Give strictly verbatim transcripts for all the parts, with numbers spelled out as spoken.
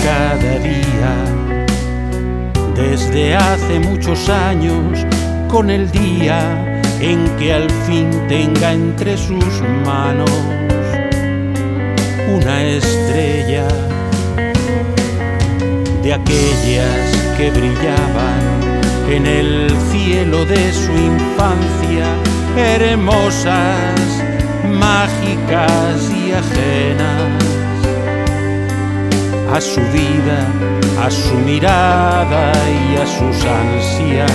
cada día, desde hace muchos años, con el día en que al fin tenga entre sus manos una estrella de aquellas que brillaban en el cielo de su infancia, hermosas, mágicas y ajenas a su vida, a su mirada y a sus ansias.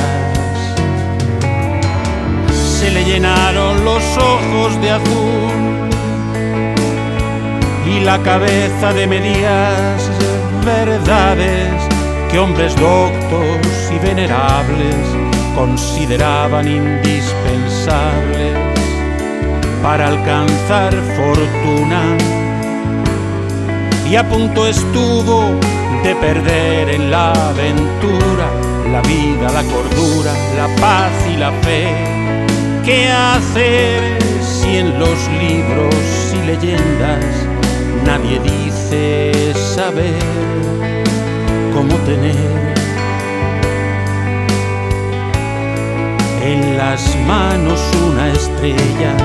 Se le llenaron los ojos de azul y la cabeza de medias verdades que hombres doctos y venerables consideraban indispensables para alcanzar fortuna, y a punto estuvo de perder en la aventura la vida, la cordura, la paz y la fe. ¿Qué hacer si en los libros y leyendas nadie dice saber cómo tener en las manos una estrella?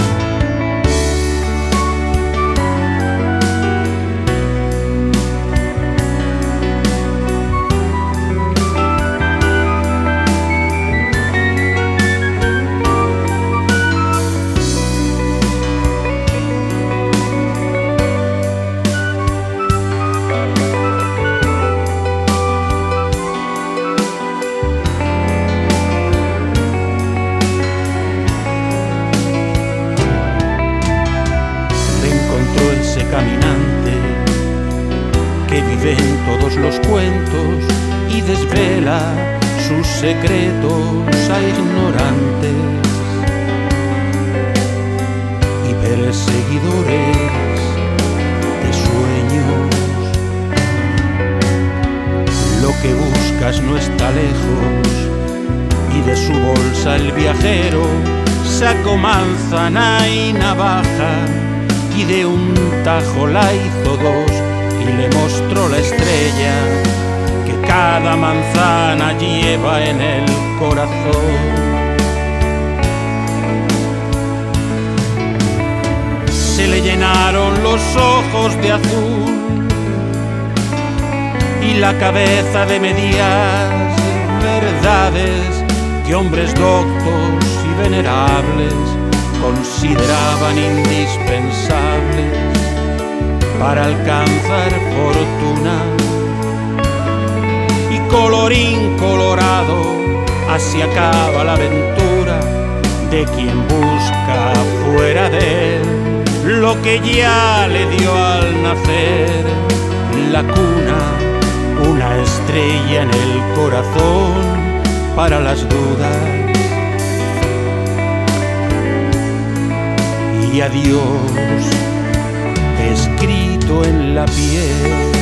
Caminante que vive en todos los cuentos y desvela sus secretos a ignorantes y perseguidores de sueños. Lo que buscas no está lejos, y de su bolsa el viajero sacó manzana y navaja, y de un tajo la hizo dos y le mostró la estrella que cada manzana lleva en el corazón. Se le llenaron los ojos de azul y la cabeza de medias verdades que hombres doctos y venerables consideraban indispensables para alcanzar fortuna. Y colorín colorado, así acaba la aventura de quien busca fuera de él lo que ya le dio al nacer la cuna, una estrella en el corazón para las dudas. Y adiós escrito en la piel.